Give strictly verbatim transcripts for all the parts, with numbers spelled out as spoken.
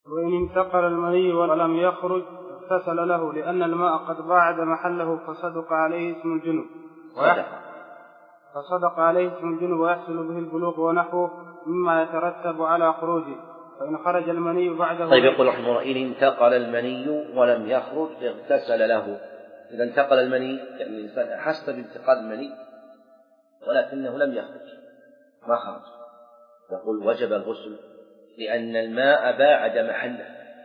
وإن انتقل المني ولم يخرج اغتسل له لأن الماء قد باعد محله فصدق عليه اسم الجنوب فصدق عليه اسم الجنوب ويحصل به البلوغ ونحوه مما يترتب على خروجه. فإن خرج المني بعده. طيب يقول رحمه الله إن انتقل المني ولم يخرج اغتسل له. إذا انتقل المني يعني الإنسان أحس بانتقال المني ولكنه لم يخرج ما خرج يقول وجب الغسل لأن الماء باعد محله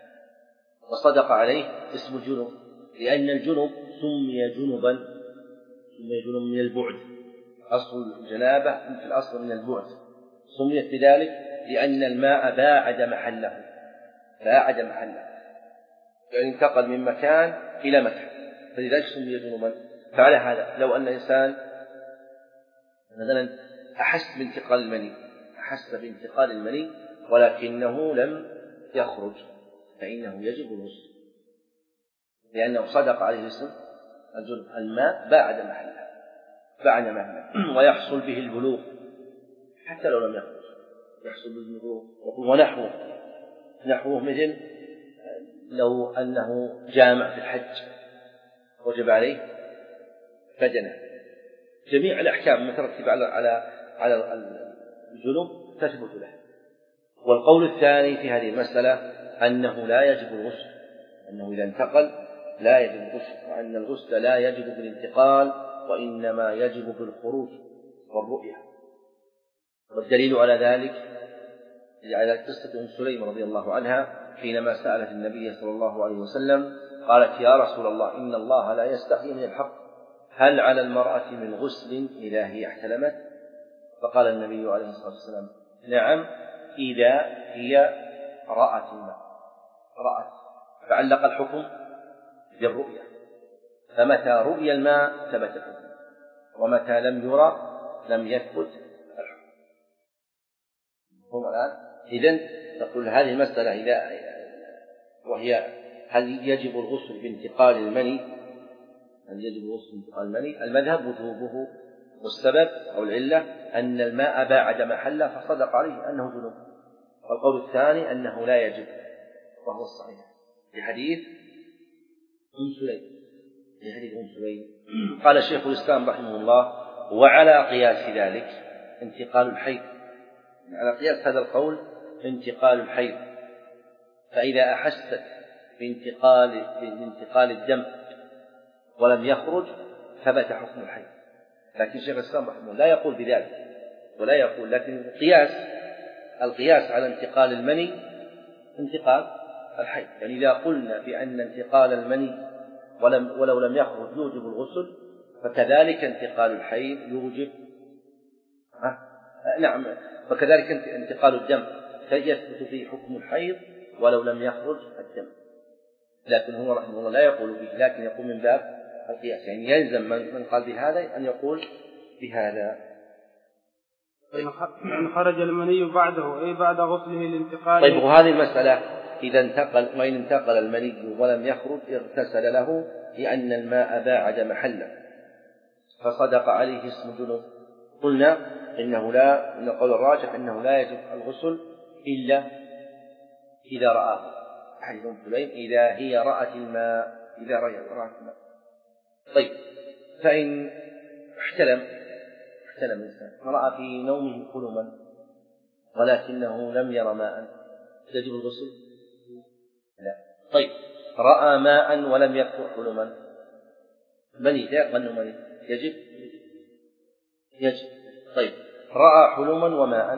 وصدق عليه اسم الجنوب لأن الجنوب سمي جنبا سمي جنوب من البعد أصل الجنابة في الأصل من البعد سميت بذلك لأن الماء باعد محله باعد محله يعني انتقل من مكان إلى مكان فلذلك سمي جنوبا. فعلى هذا لو أن إنسان مثلا أحس بانتقال المني أحس بانتقال المني ولكنه لم يخرج فإنه يجب الغسل لأنه صدق عليه اسم الجنوب الماء باعد محله باعد محله ويحصل به البلوغ حتى لو لم يخرج يحصل به البلوغ. ونحوه نحوه مثل لو أنه جامع في الحج وجب عليه فدنه جميع الأحكام المترتبة على على على الجنوب تثبت له. والقول الثاني في هذه المسألة أنه لا يجب الغسل أنه إذا انتقل لا يجب الغسل وأن الغسل لا يجب بالانتقال وإنما يجب بالخروج والرؤية. والدليل على ذلك على قصة أم سليم رضي الله عنها حينما سألت النبي صلى الله عليه وسلم قالت يا رسول الله إن الله لا يستحيي من الحق هل على المرأة من غسل إذا هي احتلمت؟ فقال النبي عليه الصلاة والسلام نعم إذا هي رأت الماء رأت فعلق الحكم بالرؤية فمتى رؤي الماء ثبت الحكم ومتى لم يرى لم يثبت الحكم. هم الآن إذن نقول هذه المسألة إذا وهي هل يجب الغسل بانتقال المني هل يجب الغسل بانتقال المني المذهب وجوبه والسبب أو العلة أن الماء باعد محله فصدق عليه أنه جنوب. والقول الثاني أنه لا يجب وهو الصحيح لحديث أم سليم لحديث أم سليم. قال شيخ الإسلام رحمه الله وعلى قياس ذلك انتقال الحيض على قياس هذا القول انتقال الحيض فإذا أحست بانتقال بانتقال الدم ولم يخرج ثبت حكم الحيض. لكن شيخ الإسلام رحمه الله لا يقول بذلك ولا يقول لكن القياس القياس على انتقال المني انتقال الحيض يعني إذا قلنا بأن انتقال المني ولم ولو لم يخرج يوجب الغسل فكذلك انتقال الحيض يوجب ها؟ نعم فكذلك انتقال الدم يثبت فيه حكم الحيض ولو لم يخرج الدم. لكن هو رحمه الله لا يقول به لكن يقول من باب القياس يعني يلزم من قال بهذا أن يقول بهذا. إن خرج المني بعده أي بعد غسله الانتقال. طيب وهذه المسألة إذا انتقل وإن انتقل المني ولم يخرج اغتسل له لأن الماء باعد محله فصدق عليه اسم جنوب. قلنا إنه لا إن القول الراجح إنه لا يجب الغسل إلا إذا رآه حديث أم سليم إذا هي رأت الماء إذا رأت الماء. طيب فإن احتلم احتلم الإنسان فرأى في نومه حلما ولكنه لم ير ماء يجب الغسل؟ لا. طيب رأى ماء ولم يذكر حلما مني لا أنه مني يجب يجب. طيب رأى حلما وماء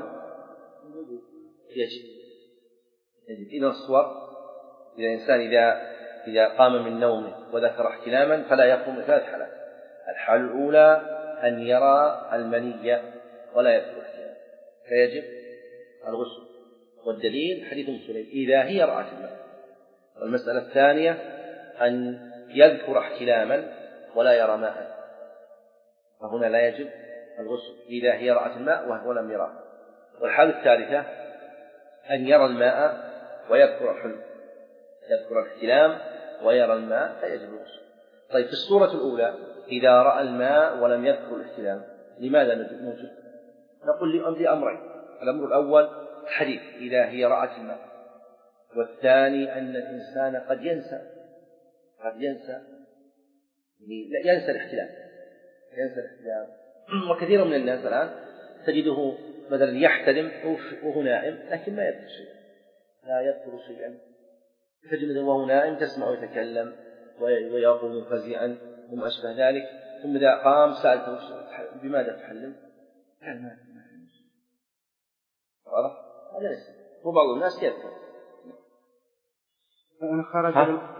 يجب يجب. إذا الصور إذا الإنسان إذا إذا قام من نومه وذكر احتلاما فلا يقوم بثلاث حالات. الحالة الأولى أن يرى المني ولا يذكر احتلاما فيجب الغسل والدليل حديث أم سليم إذا هي رأت الماء. والمسألة الثانية أن يذكر احتلاما ولا يرى ماء فهنا لا يجب الغسل إذا هي رأت الماء وهو لم يراه. والحالة الثالثة أن يرى الماء ويذكر الحلم يذكر الاحتلام ويرى الماء فيجب الغسل. طيب في الصورة الأولى إذا رأى الماء ولم يذكر الاحتلام لماذا نوجد؟ نقول لأمرين. الأمر الأول حديث إذا هي رأت الماء والثاني أن الإنسان قد ينسى قد ينسى ينسى الاحتلام ينسى الاحتلام وكثير من الناس الآن تجده مثلا يحتلم وهو نائم لكن ما يذكر شيئا لا يذكر شيئا تجده وهو نائم تسمع يتكلم ويقوم منفزعا وما أشبه ذلك ثم إذا قام سألته بماذا تحلم؟ قال ما أحلم واضح؟ هذا ليس وبعض الناس يذكر. فإن خرج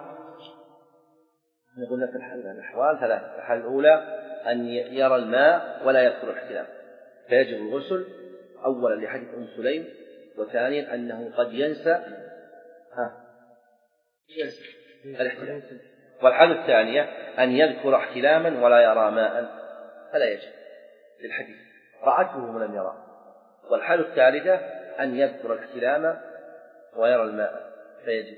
نقول لك الأحوال ثلاثة. الحالة الأولى أن يرى الماء ولا يذكر الاحتلام فيجب الغسل أولا لحديث أم سليم، وثانيا أنه قد ينسى ها ينسى الاحتلام. والحالة الثانية أن يذكر احتلاما ولا يرى ماء فلا يجب للحديث رأته ولم يرى. والحالة الثالثة أن يذكر الاحتلام ويرى الماء فيجب.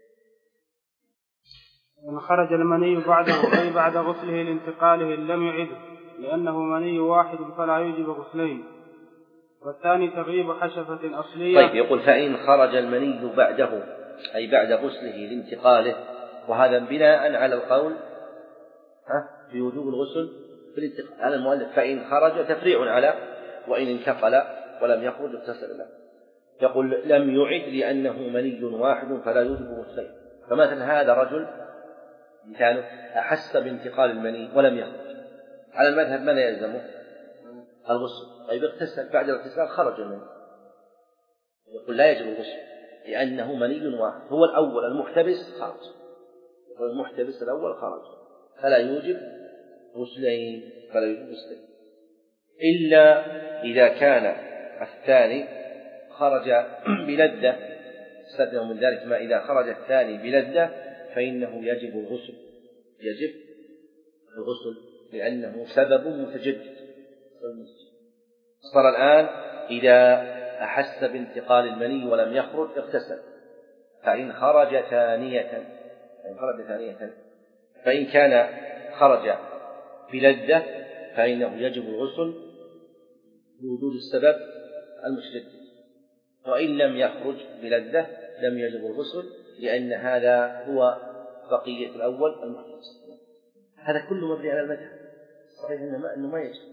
إن خرج المني بعده أي بعد غسله لانتقاله لم يعده لأنه مني واحد فلا يوجب غسلين. والثاني تغييب حشفة أصلية. طيب يقول فإن خرج المني بعده أي بعد غسله لانتقاله، وهذا بناء على القول ها في وجوب الغسل في الانتقال على المؤلف. فإن خرج تفريع على وإن انتقل ولم يخرج اغتسل له. يقول لم يعد لأنه مني واحد فلا يوجب غسلين. فمثلا هذا رجل مثاله أحس بانتقال المني ولم يخرج، على المذهب ماذا يلزمه؟ الغسل. طيب اغتسل بعد الاغتسال خرج المني، يقول لا يجب الغسل لأنه مني واحد هو الأول المحتبس خرج، المحتبس الأول خرج فلا يوجب غسلين فلا يوجب غسلين إلا إذا كان الثاني خرج بلذة. استثنوا من ذلك ما إذا خرج الثاني بلذة فإنه يجب الغسل يجب الغسل لأنه سبب متجدد. صار الآن إذا أحس بانتقال المني ولم يخرج اغتسل. فإن خرج ثانية فإن خرج ثانية فإن كان خرج بلذة فإنه يجب الغسل بوجود السبب المتجدد، وإن لم يخرج بلذة لم يجب الغسل لأن هذا هو بقية الأول المحتبس. هذا كله مبني على المذهب. صحيح أنه ما يجب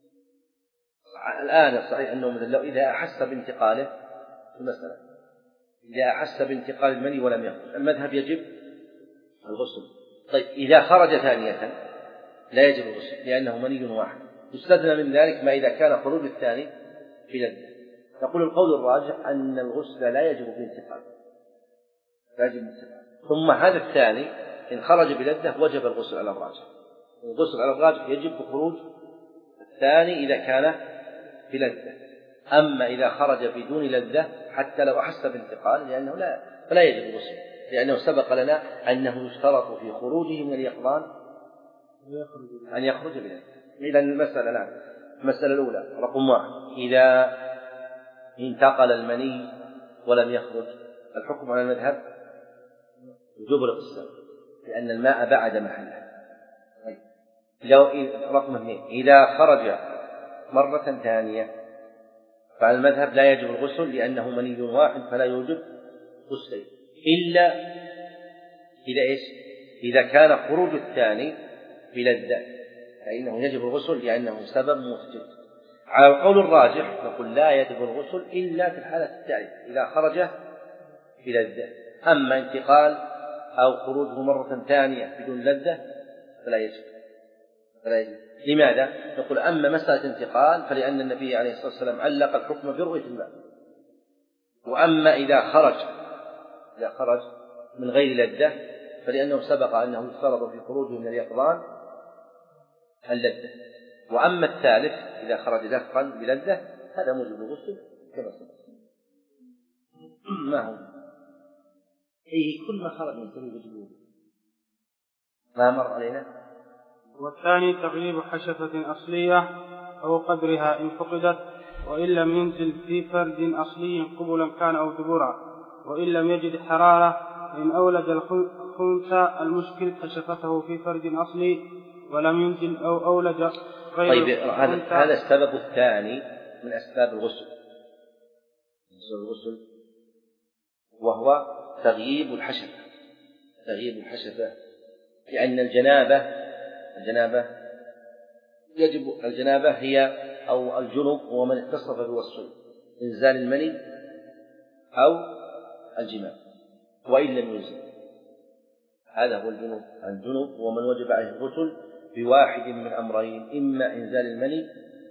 الآن. الصحيح أنه مثل لو إذا أحس بانتقاله مثلا إذا أحس بانتقال المني ولم يخرج المذهب يجب الغسل. طيب إذا خرج ثانية لا يجب الغسل لأنه مني واحد. يستثنى من ذلك ما إذا كان خروج الثاني بلذة. نقول القول الراجح أن الغسل لا يجب بانتقال لا يجب بانتقال. ثم هذا الثاني إن خرج بلذة وجب الغسل على الراجح. الغسل على الراجح يجب بخروج الثاني إذا كان بلذة. أما إذا خرج بدون لذة حتى لو أحس بانتقال لأنه لا فلا يجب الغسل لأنه سبق لنا أنه يشترط في خروجه من اليقظان أن يخرج بلذة. إذا المسألة الآن المسألة الأولى رقم واحد إذا انتقل المني ولم يخرج الحكم على المذهب وجوب الاغتسال لأن الماء بعد محله. لو رقم اثنين إذا خرج مرة ثانية فعلى المذهب لا يجب الغسل لأنه مني واحد فلا يوجب غسلين إلا إذا إيش إذا كان خروج الثاني بلذة فإنه يجب الغسل لأنه سبب متجدد. على القول الراجح نقول لا يجب الغسل إلا في الحالة الثالثة إذا خرج بلذة. أما انتقال أو خروجه مرة ثانية بدون لذة فلا يجب فلا يجب. لماذا؟ نقول أما مسألة انتقال فلأن النبي عليه الصلاة والسلام علق الحكم برؤية الماء. وأما إذا خرج إذا خرج من غير لذة فلأنه سبق أنه يفترض في خروجه من اليقظان اللذة. وأما الثالث إذا خرج دفقا بلذة هذا موجب الغسل كما سبق. ما هو أي كل ما خرج من سبيل وجوده ما مر علينا. والثاني تغييب حشفة أصلية أو قدرها إن فقدت وإن لم ينزل في فرد أصلي قبلا كان أو دبرا وإن لم يجد حرارة إن أولد الخنثى المشكل حشفته في فرد أصلي ولم ينزل أو أولد غير. طيب هذا السبب الثاني من أسباب الغسل الغسل وهو تغييب الحشفة تغييب الحشفة لأن الجنابة الجنابة يجب الجنابة هي أو الجنب هو من اتصف بوصف إنزال المني أو الجماع وإن لم ينزل. هذا هو الجنب الجنب هو من وجب عليه الغسل بواحد من أمرين، إما إنزال المني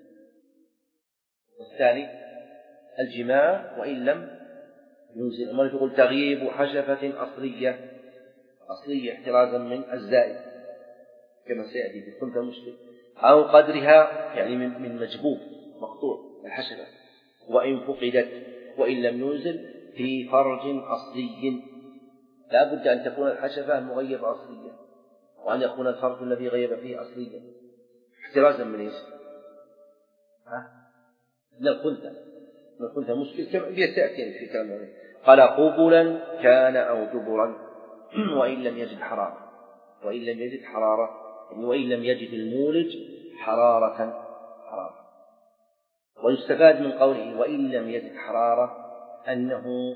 والثاني الجماع وإن لم ينزل. أما يقول تغييب حشفة أصلية أصلية احترازا من الزائد كما سيأتي في الخلفة المشكل، أو قدرها يعني من مجبوب مقطوع الحشفة وإن فقدت وإن لم ينزل في فرج أصلي. لا بد أن تكون الحشفة مغيبة أصلية وأن يكون الفرج الذي غيب فيه أصليا احترازا من إيش؟ ها؟ من الخلفة من الخلفة المشكل كما سيأتي في كلام. قال قبلا كان أو دبرا وإن لم يجد حرارة وإن لم يجد حرارة يعني وإن لم يجد المولج حرارة حرارة. ويستفاد من قوله وإن لم يجد حرارة أنه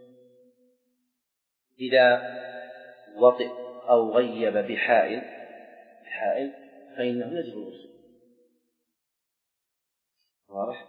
إذا وطئ أو غيب بحائل بحائل فإنه يجب الغسل. واضح؟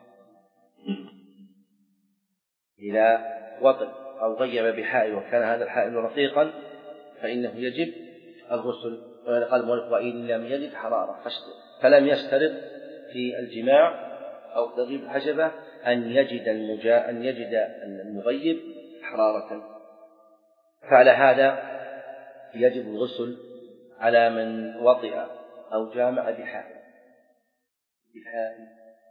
إذا وطئ أو غيب بحائل وكان هذا الحائل رقيقا فإنه يجب الغسل. قال المؤلف وإن لم يجد حرارة فلم يشترط في الجماع أو تغيب الحشفة أن يجد المجا أن يجد المغيب حرارة. فعلى هذا يجب الغسل على من وطئ أو جامع بحائل بحائل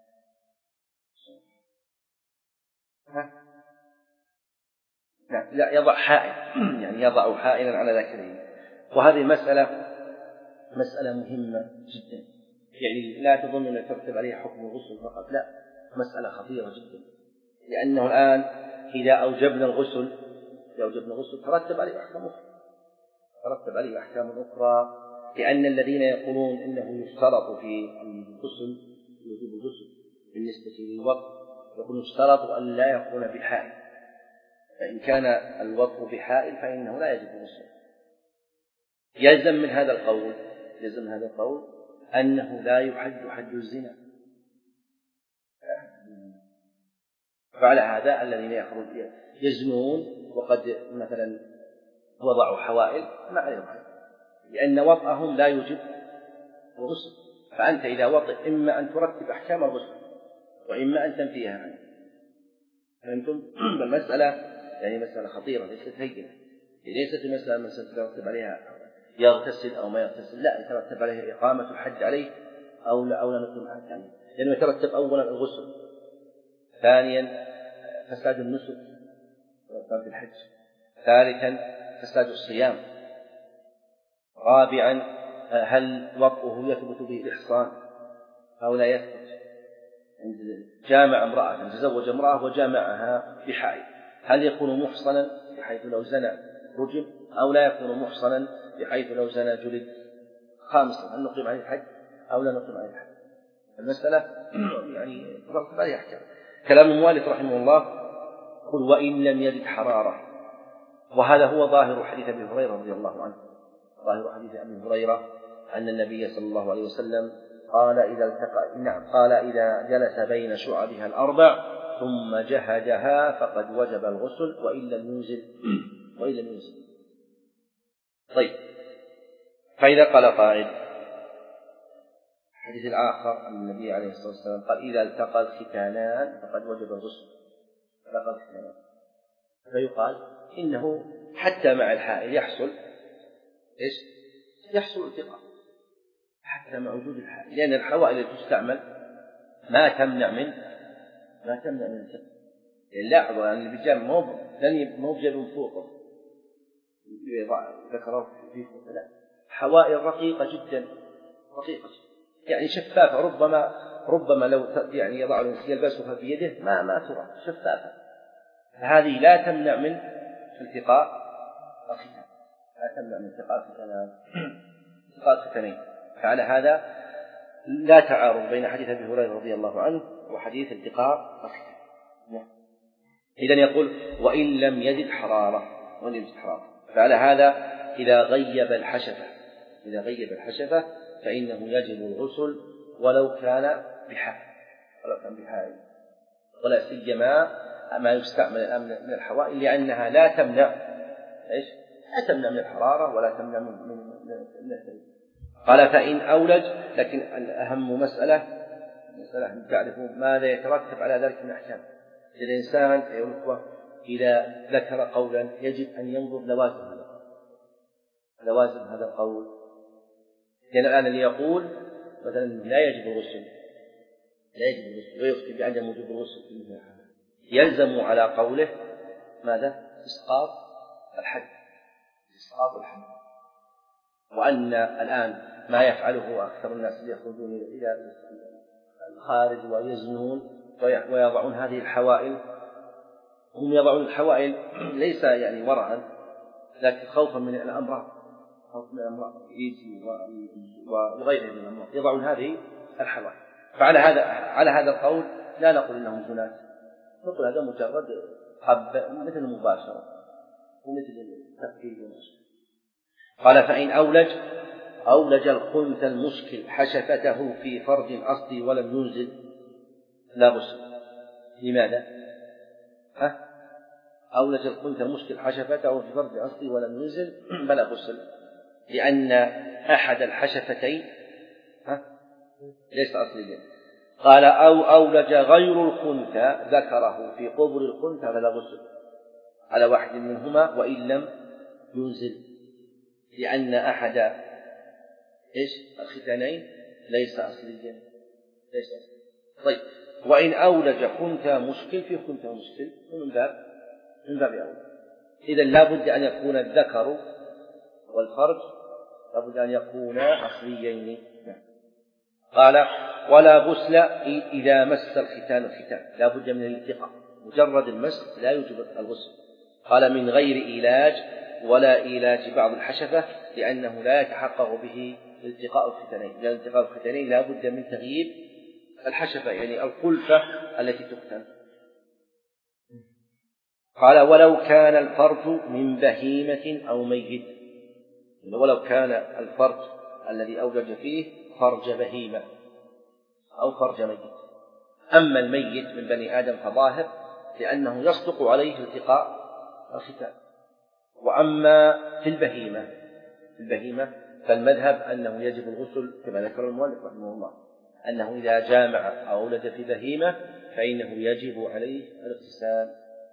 لا يضع حائل يعني يضع حائلا على ذكره. وهذه مسألة مسألة مهمة جدا، يعني لا تظن أن يترتب عليها حكم الغسل فقط، لا، مسألة خطيرة جدا، لأنه الآن إذا أوجبنا الغسل إذا أوجبنا الغسل ترتب عليه أحكام أخرى ترتب عليه أحكام أخرى لأن الذين يقولون إنه يشترط في الغسل يجب الغسل بالنسبة للوطء يقولون يشترط أن لا يكون بحائل، فإن كان الوطء بحائل فإنه لا يجب الغسل. يلزم من هذا القول يلزم من هذا القول أنه لا يحد حد الزنا. فعلى هذا الذين يخرج يزنون وقد مثلا وضعوا حوائل ما عليهم حد لأن وطئهم لا يوجب الغسل. فأنت إذا وطئ إما أن ترتب أحكام الغسل وإما أن تنفيها عنه. فهمتم؟ المسألة يعني مسألة خطيرة ليست هينة، ليست مسألة من سترتب عليها يغتسل أو ما يغتسل، لا يترتب عليه إقامة الحد عليه أو لا أو لا نقيم الحد عليه، لأنه يترتب أولا الغسل، ثانيا فساد النسك وفساد الحج، ثالثا فساد الصيام، رابعا هل وطئه يثبت به الإحصان أو لا يثبت. جامع امرأة تزوج امرأة وجامعها بحائل هل يكون محصنا بحيث لو زنى رجم أو لا يكون محصنا بحيث لو زنى جلد. خامسا هل نقيم عليه الحد أو لا نقيم عليه الحد. المسألة يعني ترتب عليها أحكام. كلام المؤلف رحمه الله قل وإن لم يجد حرارة، وهذا هو ظاهر حديث أبي هريرة رضي الله عنه. ظاهر حديث أبي هريرة أن النبي صلى الله عليه وسلم قال إذا التقى نعم قال إذا جلس بين شعبها الأربع ثم جهدها فقد وجب الغسل وإن لم ينزل وإن لم ينزل. طيب، فإذا قال قائل الحديث الآخر أن النبي عليه الصلاة والسلام قال إذا التقى الختانان فقد وجب الغسل. التقى الختانان فيقال إنه حتى مع الحائل يحصل إيش؟ يحصل التقاء حتى مع وجود الحائل، لأن الحوائل التي تستعمل ما تمنع من ما تمنع من التقاء. اللاحظ أن اللي بيجامع مو لن مو بجيب فوقه ذكره في فوقه، لا، حوائل رقيقة جدا رقيقة يعني شفافة، ربما ربما لو يعني يضع يلبسها في يده ما ما ترى شفافة. هذه لا تمنع من التقاء الختان، لا تمنع من التقاء الختان التقاء الختانين. فعلى هذا لا تعارض بين حديث أبي هريرة رضي الله عنه وحديث التقاء الختان. إذن يقول وإن لم يجد حرارة، وأن يجد حرارة. فعلى هذا إذا غيب الحشفة إذا غيب الحشفة فإنه يجب الغسل ولو كان بحال ولو كان بحال ولا سيما ما يستعمل الآن من الحوائل لأنها لا تمنع إيش؟ لا تمنع من الحرارة ولا تمنع من من من الثلج. قال فإن أولج، لكن الأهم مسألة مسألة أن تعرفوا ماذا يترتب على ذلك من أحكام. الإنسان أيها الأخوة إذا ذكر قولا يجب أن ينظر لوازم هذا لوازم هذا القول. لأن الآن اللي يقول مثلا لا يجب الغسل لا يجب الغسل ويفتي بعدم وجوب الغسل في مثل هذا يلزم على قوله ماذا؟ إسقاط الحد إسقاط الحد. وأن الآن ما يفعله أكثر الناس اللي يخرجون إلى الخارج ويزنون ويضعون هذه الحوائل، هم يضعون الحوائل ليس يعني ورعا لكن خوفا من الأمراض خوفا من الأمراض وغيرها من الأمراض يضعون هذه الحوائل. فعلى هذا على هذا القول لا نقول إنهم زنات، نقول هذا مجرد حب مثل المباشرة ومثل التفكير والنشر. قال فإن أولج أولج الخنث المشكل حشفته في فرج أصلي ولم ينزل لا غسل. لماذا؟ ها؟ أولج الخنث المشكل حشفته في فرج أصلي ولم ينزل بلا غسل، لأن أحد الحشفتين ها؟ ليس أصليا. قال أو أولج غير الخنثى ذكره في قبر الخنثى فلا غسل على واحد منهما وإن لم ينزل، لأن أحد إيش الختانين ليس أصليا ليس أصليا. طيب وإن أولج خنثى مشكل في خنثى مشكل من باب من باب أولى. إذا لابد أن يكون الذكر والفرج لابد أن يكونا أصليين. قال ولا غسل إذا مس الختان الختان، لابد من الالتقاء، مجرد المس لا يوجب الغسل. قال من غير إيلاج ولا إيلاج بعض الحشفة لأنه لا يتحقق به التقاء الختانين، لأن التقاء الختانين لا بد من تغيير الحشفة يعني الخلفة التي تختن. قال ولو كان الفرج من بهيمة أو ميت، ولو كان الفرج الذي أولج فيه فرج بهيمة أو فرج ميت. أما الميت من بني آدم فظاهر لأنه يصدق عليه التقاء الختان. وأما في البهيمة في البهيمة فالمذهب أنه يجب الغسل كما ذكر المؤلف رحمه الله، أنه إذا جامع أو ولد في بهيمة فإنه يجب عليه الاغتسال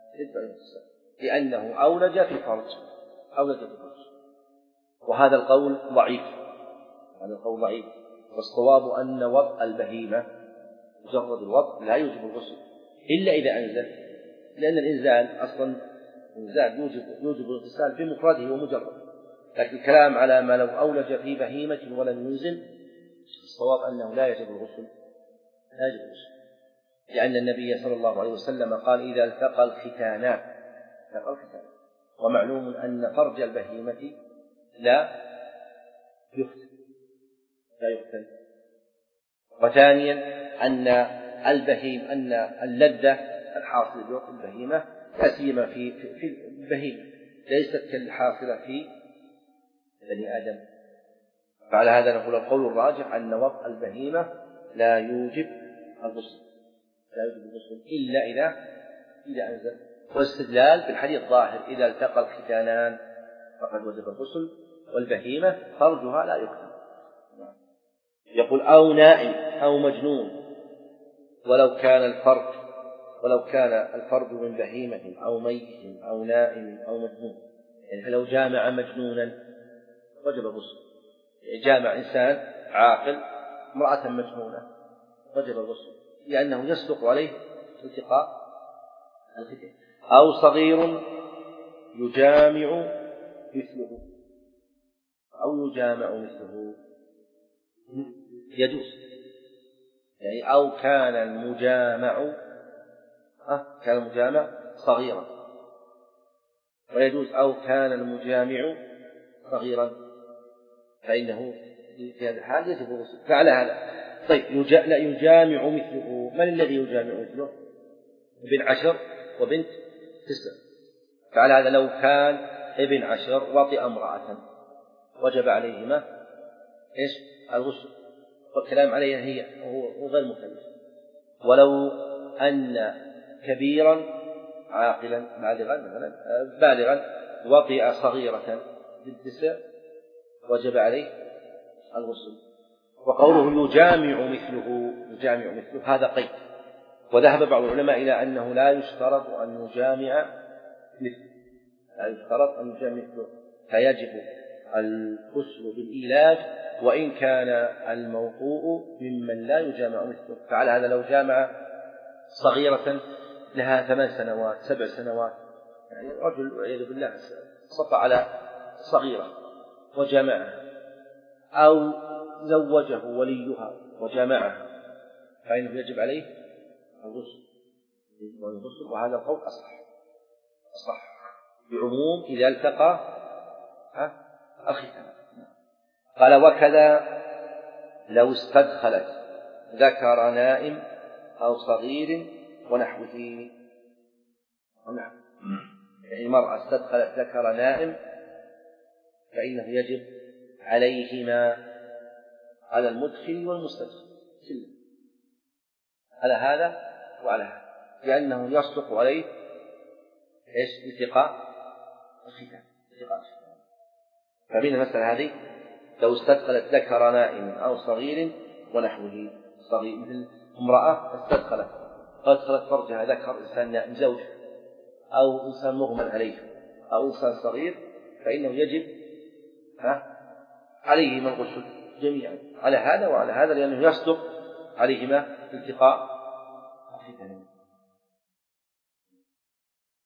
لأنه أولج في فرج أولج في فرج. وهذا القول ضعيف هذا القول ضعيف والصواب أن وضع البهيمة مجرد الوضع لا يوجب الغسل إلا إذا أنزل، لأن الإنزال أصلا الإنزال يوجب يوجب الاغتسال بمفرده ومجرد. لكن الكلام على ما لو أولج في بهيمة ولم ينزل الصواب أنه لا يجب الغسل لا يجب الغسل لأن النبي صلى الله عليه وسلم قال إذا التقى الختانان التقى الختانان ومعلوم أن فرج البهيمة لا يختن لا يختن. وثانيا أن البهيم أن اللذة الحاصلة بوقت البهيمة لا سيما في في البهيمة ليست كالحاصلة في بني آدم. فعلى هذا نقول القول الراجح أن وضع البهيمة لا يوجب الغسل لا يوجب الغسل إلا إذا إذا أنزل. والاستدلال بالحديث ظاهر إذا التقى الختانان فقد وجب الغسل والبهيمة فرجها لا يختن. يقول أو نائم أو مجنون ولو كان الفرج ولو كان الفرج من بهيمة أو ميت أو نائم أو مجنون، يعني لو جامع مجنونا وجب الغسل، جامع إنسان عاقل امرأة مجنونة وجب الغسل لأنه يصدق عليه التقاء الختان. أو صغير يجامع مثله أو يجامع مثله يجوز، يعني أو كان المجامع أه كان المجامع صغيرا ويجوز أو كان المجامع صغيرا فإنه في هذا الحال يجب الغسل. فعلى هذا طيب يجا... لا يجامع مثله. من الذي يجامع مثله؟ بنت عشر وبنت تسع. فعلى هذا لو كان ابن عشر وطئ امرأة وجب عليهما إيش؟ الغسل، والكلام عليها هي وهو غير مكلف. ولو أن كبيرا عاقلا بالغا مثلا بالغا وطئ صغيرة بالتسع وجب عليه الغسل. وقوله يجامع مثله يجامع مثله هذا قيد، وذهب بعض العلماء إلى أنه لا يشترط أن يجامع مثله لا يشترط أن يجامع مثله فيجب الغسل بالإيلاج وإن كان الموطوء ممن لا يجامع مثله. فعلى هذا لو جامع صغيرة لها ثمان سنوات سبع سنوات، يعني رجل والعياذ بالله صفى على صغيرة وجامعها، أو زوجه وليها وجامعها، فإنه يجب عليه الغسل، وهذا القول أصح أصح بعموم إذا التقى الختان. قال وكذا لو استدخلت ذكر نائم أو صغير ونحوه. يعني المرأة استدخلت ذكر نائم فإنه يجب عليهما على المدخل والمستدخل على هذا وعلى هذا، لأنه يصدق عليه إيش؟ التقاء الختان. فمن المسألة هذه لو استدخلت ذكر نائم أو صغير ونحوه، صغير مثل امرأة استدخلت أدخلت فرجها ذكر إنسان نائم زوج أو إنسان مغمى عليه أو إنسان صغير، فإنه يجب عليهما الغسل جميعا على هذا وعلى هذا، لأنه يصدق عليهما التقاء الختان.